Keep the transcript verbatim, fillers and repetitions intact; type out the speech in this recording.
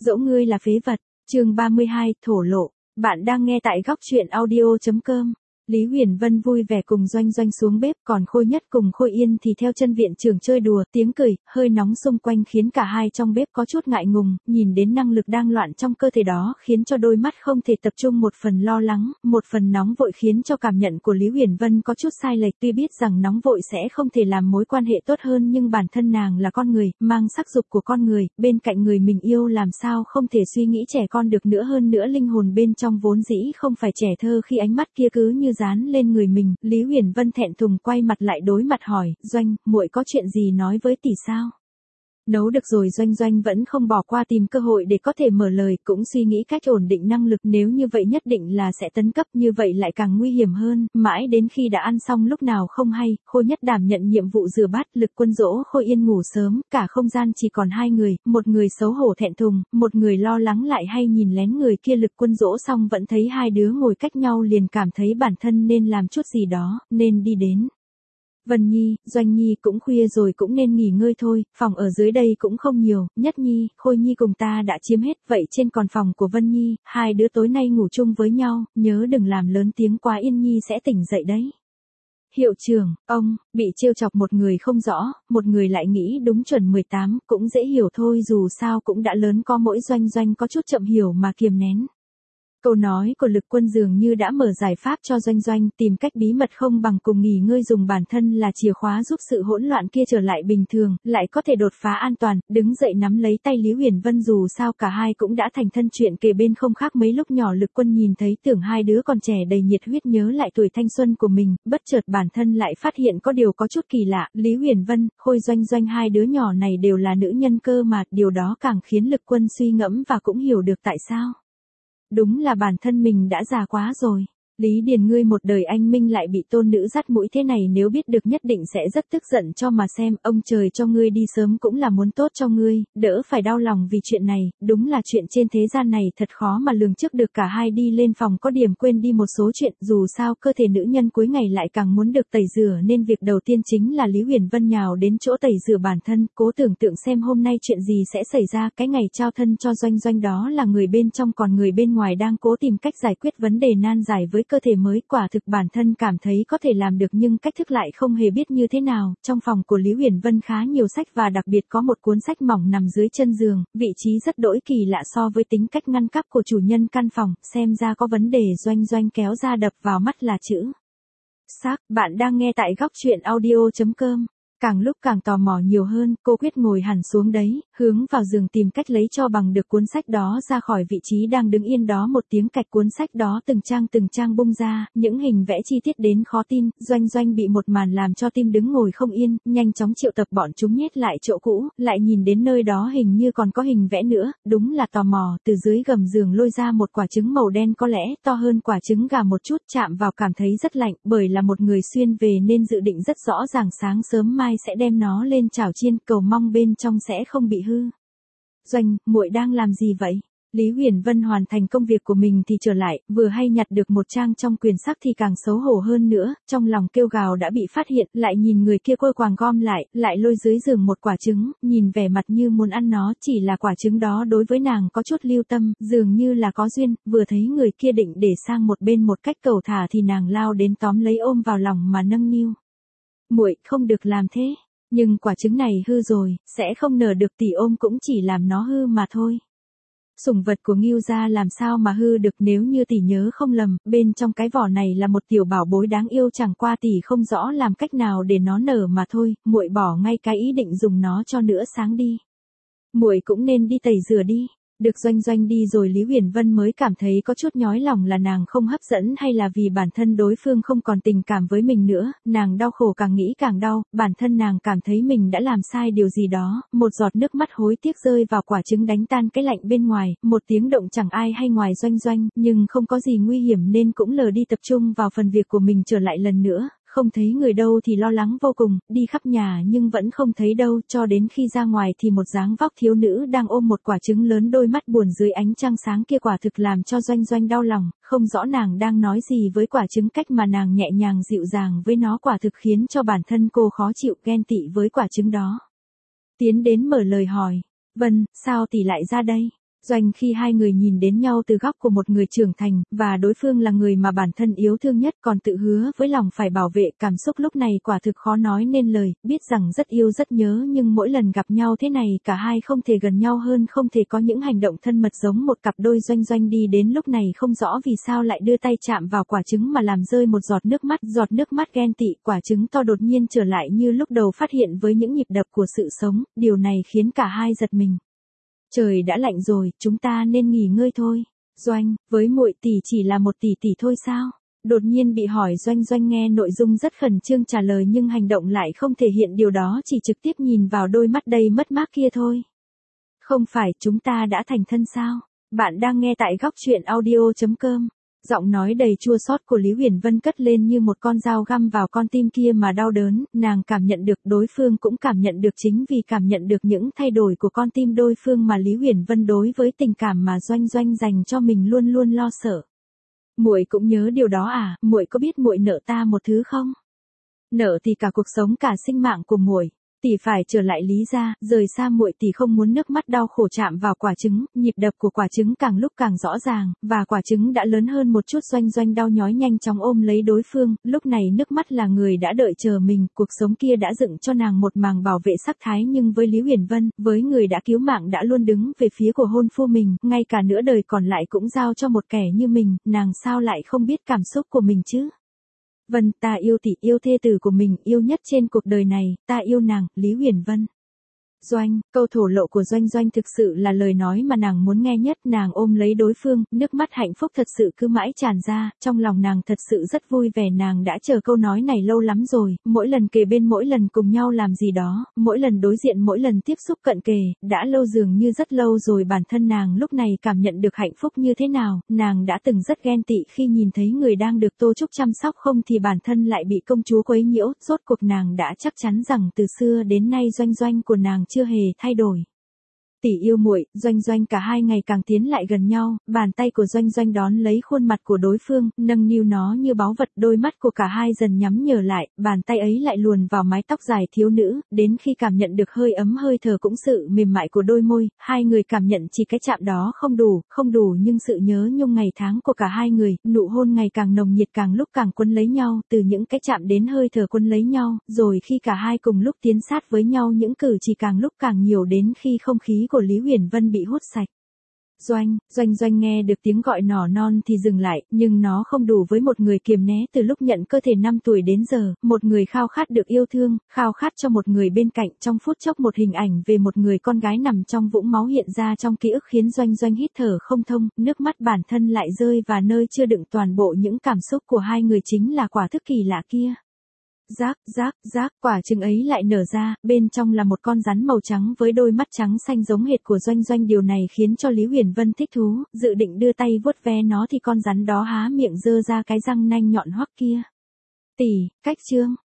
Dẫu ngươi là phế vật, chương ba mươi hai, thổ lộ. Bạn đang nghe tại góc truyện audio chấm com. Lý Huyền Vân vui vẻ cùng Doanh Doanh xuống bếp, còn Khôi Nhất cùng Khôi Yên thì theo chân viện trưởng chơi đùa, tiếng cười, hơi nóng xung quanh khiến cả hai trong bếp có chút ngại ngùng, nhìn đến năng lực đang loạn trong cơ thể đó khiến cho đôi mắt không thể tập trung, một phần lo lắng, một phần nóng vội khiến cho cảm nhận của Lý Huyền Vân có chút sai lệch. Tuy biết rằng nóng vội sẽ không thể làm mối quan hệ tốt hơn, nhưng bản thân nàng là con người, mang sắc dục của con người, bên cạnh người mình yêu làm sao không thể suy nghĩ trẻ con được nữa. Hơn nữa linh hồn bên trong vốn dĩ không phải trẻ thơ, khi ánh mắt kia cứ như dán lên người mình. Lý Huyền Vân thẹn thùng quay mặt lại đối mặt hỏi, Doanh, muội có chuyện gì nói với tỷ sao? Nấu được rồi. Doanh Doanh vẫn không bỏ qua tìm cơ hội để có thể mở lời, cũng suy nghĩ cách ổn định năng lực, nếu như vậy nhất định là sẽ tấn cấp, như vậy lại càng nguy hiểm hơn. Mãi đến khi đã ăn xong lúc nào không hay, Khôi Nhất đảm nhận nhiệm vụ rửa bát, Lực Quân dỗ Khôi Yên ngủ sớm, cả không gian chỉ còn hai người, một người xấu hổ thẹn thùng, một người lo lắng lại hay nhìn lén người kia. Lực Quân dỗ xong vẫn thấy hai đứa ngồi cách nhau liền cảm thấy bản thân nên làm chút gì đó, nên đi đến. Vân Nhi, Doanh Nhi, cũng khuya rồi, cũng nên nghỉ ngơi thôi, phòng ở dưới đây cũng không nhiều, Nhất Nhi, Khôi Nhi cùng ta đã chiếm hết, vậy trên còn phòng của Vân Nhi, hai đứa tối nay ngủ chung với nhau, nhớ đừng làm lớn tiếng quá, Yên Nhi sẽ tỉnh dậy đấy. Hiệu trưởng, ông, bị trêu chọc một người không rõ, một người lại nghĩ đúng chuẩn mười tám, cũng dễ hiểu thôi, dù sao cũng đã lớn, có mỗi Doanh Doanh có chút chậm hiểu mà kiềm nén. Câu nói của Lực Quân dường như đã mở giải pháp cho Doanh Doanh, tìm cách bí mật không bằng cùng nghỉ ngơi, dùng bản thân là chìa khóa giúp sự hỗn loạn kia trở lại bình thường, lại có thể đột phá an toàn. Đứng dậy nắm lấy tay Lý Huyền Vân, dù sao cả hai cũng đã thành thân, chuyện kề bên không khác mấy lúc nhỏ. Lực Quân nhìn thấy tưởng hai đứa còn trẻ đầy nhiệt huyết, nhớ lại tuổi thanh xuân của mình, bất chợt bản thân lại phát hiện có điều có chút kỳ lạ. Lý Huyền Vân, Khôi Doanh Doanh, hai đứa nhỏ này đều là nữ nhân cơ mà, điều đó càng khiến Lực Quân suy ngẫm và cũng hiểu được tại sao. Đúng là bản thân mình đã già quá rồi. Lý Điền, ngươi một đời anh minh lại bị tôn nữ dắt mũi thế này, nếu biết được nhất định sẽ rất tức giận cho mà xem. Ông trời cho ngươi đi sớm cũng là muốn tốt cho ngươi, đỡ phải đau lòng vì chuyện này. Đúng là chuyện trên thế gian này thật khó mà lường trước được. Cả hai đi lên phòng có điểm quên đi một số chuyện, dù sao cơ thể nữ nhân cuối ngày lại càng muốn được tẩy rửa, nên việc đầu tiên chính là Lý Huyền Vân nhào đến chỗ tẩy rửa bản thân, cố tưởng tượng xem hôm nay chuyện gì sẽ xảy ra. Cái ngày trao thân cho Doanh Doanh đó là người bên trong, còn người bên ngoài đang cố tìm cách giải quyết vấn đề nan giải với cơ thể mới. Quả thực bản thân cảm thấy có thể làm được, nhưng cách thức lại không hề biết như thế nào. Trong phòng của Lý Huyền Vân khá nhiều sách, và đặc biệt có một cuốn sách mỏng nằm dưới chân giường, vị trí rất đỗi kỳ lạ so với tính cách ngăn cắp của chủ nhân căn phòng, xem ra có vấn đề. Doanh Doanh kéo ra, đập vào mắt là chữ xác. Bạn đang nghe tại góc truyện audio chấm com. Càng lúc càng tò mò nhiều hơn, cô quyết ngồi hẳn xuống đấy, hướng vào giường tìm cách lấy cho bằng được cuốn sách đó ra khỏi vị trí đang đứng yên đó. Một tiếng cạch, cuốn sách đó từng trang từng trang bung ra, những hình vẽ chi tiết đến khó tin. Doanh Doanh bị một màn làm cho tim đứng ngồi không yên, nhanh chóng triệu tập bọn chúng nhét lại chỗ cũ, lại nhìn đến nơi đó hình như còn có hình vẽ nữa, đúng là tò mò, từ dưới gầm giường lôi ra một quả trứng màu đen, có lẽ to hơn quả trứng gà một chút, chạm vào cảm thấy rất lạnh, bởi là một người xuyên về nên dự định rất rõ ràng sáng sớm mai sẽ đem nó lên chảo chiên, cầu mong bên trong sẽ không bị hư. Doanh, muội đang làm gì vậy? Lý Huyền Vân hoàn thành công việc của mình thì trở lại, vừa hay nhặt được một trang trong quyển sách thì càng xấu hổ hơn nữa, trong lòng kêu gào đã bị phát hiện, lại nhìn người kia quơ quàng gom lại, lại lôi dưới giường một quả trứng, nhìn vẻ mặt như muốn ăn nó, chỉ là quả trứng đó đối với nàng có chút lưu tâm, dường như là có duyên, vừa thấy người kia định để sang một bên một cách cầu thả thì nàng lao đến tóm lấy ôm vào lòng mà nâng niu. Muội không được làm thế. Nhưng quả trứng này hư rồi, sẽ không nở được, tỷ ôm cũng chỉ làm nó hư mà thôi. Sủng vật của Ngưu gia làm sao mà hư được, nếu như tỷ nhớ không lầm, bên trong cái vỏ này là một tiểu bảo bối đáng yêu, chẳng qua tỷ không rõ làm cách nào để nó nở mà thôi, muội bỏ ngay cái ý định dùng nó cho nữa sáng đi. Muội cũng nên đi tẩy rửa đi. Được Doanh Doanh đi rồi, Lý Huyền Vân mới cảm thấy có chút nhói lòng, là nàng không hấp dẫn hay là vì bản thân đối phương không còn tình cảm với mình nữa. Nàng đau khổ, càng nghĩ càng đau, bản thân nàng cảm thấy mình đã làm sai điều gì đó. Một giọt nước mắt hối tiếc rơi vào quả trứng, đánh tan cái lạnh bên ngoài, một tiếng động chẳng ai hay ngoài Doanh Doanh, nhưng không có gì nguy hiểm nên cũng lờ đi, tập trung vào phần việc của mình. Trở lại lần nữa, không thấy người đâu thì lo lắng vô cùng, đi khắp nhà nhưng vẫn không thấy đâu, cho đến khi ra ngoài thì một dáng vóc thiếu nữ đang ôm một quả trứng lớn, đôi mắt buồn dưới ánh trăng sáng kia quả thực làm cho Doanh Doanh đau lòng, không rõ nàng đang nói gì với quả trứng, cách mà nàng nhẹ nhàng dịu dàng với nó quả thực khiến cho bản thân cô khó chịu, ghen tị với quả trứng đó. Tiến đến mở lời hỏi, Vân, sao tỷ lại ra đây? Doanh khi hai người nhìn đến nhau từ góc của một người trưởng thành, và đối phương là người mà bản thân yêu thương nhất còn tự hứa với lòng phải bảo vệ, cảm xúc lúc này quả thực khó nói nên lời, biết rằng rất yêu rất nhớ nhưng mỗi lần gặp nhau thế này cả hai không thể gần nhau hơn, không thể có những hành động thân mật giống một cặp đôi. Doanh Doanh đi đến lúc này không rõ vì sao lại đưa tay chạm vào quả trứng mà làm rơi một giọt nước mắt, giọt nước mắt ghen tị, quả trứng to đột nhiên trở lại như lúc đầu phát hiện với những nhịp đập của sự sống, điều này khiến cả hai giật mình. Trời đã lạnh rồi, chúng ta nên nghỉ ngơi thôi. Doanh, với muội tỷ chỉ là một tỷ tỷ thôi sao? Đột nhiên bị hỏi. Doanh Doanh nghe nội dung rất khẩn trương trả lời nhưng hành động lại không thể hiện điều đó, chỉ trực tiếp nhìn vào đôi mắt đầy mất mát kia thôi. Không phải, chúng ta đã thành thân sao? Bạn đang nghe tại góc truyện audio chấm com. Giọng nói đầy chua xót của Lý Huyền Vân cất lên như một con dao găm vào con tim kia mà đau đớn, nàng cảm nhận được, đối phương cũng cảm nhận được, chính vì cảm nhận được những thay đổi của con tim đối phương mà Lý Huyền Vân đối với tình cảm mà Doanh Doanh dành cho mình luôn luôn lo sợ. Muội cũng nhớ điều đó à? Muội có biết muội nợ ta một thứ không? Nợ thì cả cuộc sống, cả sinh mạng của muội. Tỷ phải trở lại Lý gia, rời xa muội. Tỷ không muốn nước mắt đau khổ chạm vào quả trứng, nhịp đập của quả trứng càng lúc càng rõ ràng, và quả trứng đã lớn hơn một chút. Doanh Doanh đau nhói nhanh chóng ôm lấy đối phương, lúc này nước mắt là người đã đợi chờ mình, cuộc sống kia đã dựng cho nàng một màng bảo vệ sắc thái, nhưng với Lý Huyền Vân, với người đã cứu mạng, đã luôn đứng về phía của hôn phu mình, ngay cả nửa đời còn lại cũng giao cho một kẻ như mình, nàng sao lại không biết cảm xúc của mình chứ? Vân, ta yêu tỷ, yêu thê tử của mình, yêu nhất trên cuộc đời này, ta yêu nàng. Lý Huyền Vân. Doanh, câu thổ lộ của Doanh Doanh thực sự là lời nói mà nàng muốn nghe nhất. Nàng ôm lấy đối phương, nước mắt hạnh phúc thật sự cứ mãi tràn ra, trong lòng nàng thật sự rất vui vẻ. Nàng đã chờ câu nói này lâu lắm rồi, mỗi lần kề bên, mỗi lần cùng nhau làm gì đó, mỗi lần đối diện, mỗi lần tiếp xúc cận kề, đã lâu, dường như rất lâu rồi. Bản thân nàng lúc này cảm nhận được hạnh phúc như thế nào, nàng đã từng rất ghen tị khi nhìn thấy người đang được Tô Trúc chăm sóc, không thì bản thân lại bị công chúa quấy nhiễu. Rốt cuộc nàng đã chắc chắn rằng từ xưa đến nay Doanh Doanh của nàng chưa hề thay đổi. Tỷ yêu muội. Doanh Doanh. Cả hai ngày càng tiến lại gần nhau, bàn tay của Doanh Doanh đón lấy khuôn mặt của đối phương, nâng niu nó như báu vật, đôi mắt của cả hai dần nhắm nhờ lại, bàn tay ấy lại luồn vào mái tóc dài thiếu nữ, đến khi cảm nhận được hơi ấm, hơi thở cũng sự mềm mại của đôi môi, hai người cảm nhận chỉ cái chạm đó không đủ, không đủ nhưng sự nhớ nhung ngày tháng của cả hai người, nụ hôn ngày càng nồng nhiệt, càng lúc càng quấn lấy nhau, từ những cái chạm đến hơi thở quấn lấy nhau, rồi khi cả hai cùng lúc tiến sát với nhau, những cử chỉ càng lúc càng nhiều, đến khi không khí của Lý Huyền Vân bị hút sạch. Doanh, Doanh Doanh nghe được tiếng gọi nỏ non thì dừng lại, nhưng nó không đủ với một người kiềm né từ lúc nhận cơ thể năm tuổi đến giờ, một người khao khát được yêu thương, khao khát cho một người bên cạnh. Trong phút chốc một hình ảnh về một người con gái nằm trong vũng máu hiện ra trong ký ức, khiến Doanh Doanh hít thở không thông, nước mắt bản thân lại rơi, và nơi chưa đựng toàn bộ những cảm xúc của hai người chính là quả thức kỳ lạ kia. Rác, rác, rác, quả trứng ấy lại nở ra, bên trong là một con rắn màu trắng với đôi mắt trắng xanh giống hệt của Doanh Doanh. Điều này khiến cho Lý Huyền Vân thích thú, dự định đưa tay vuốt ve nó thì con rắn đó há miệng giơ ra cái răng nanh nhọn hoắt kia. Tỷ, cách chương.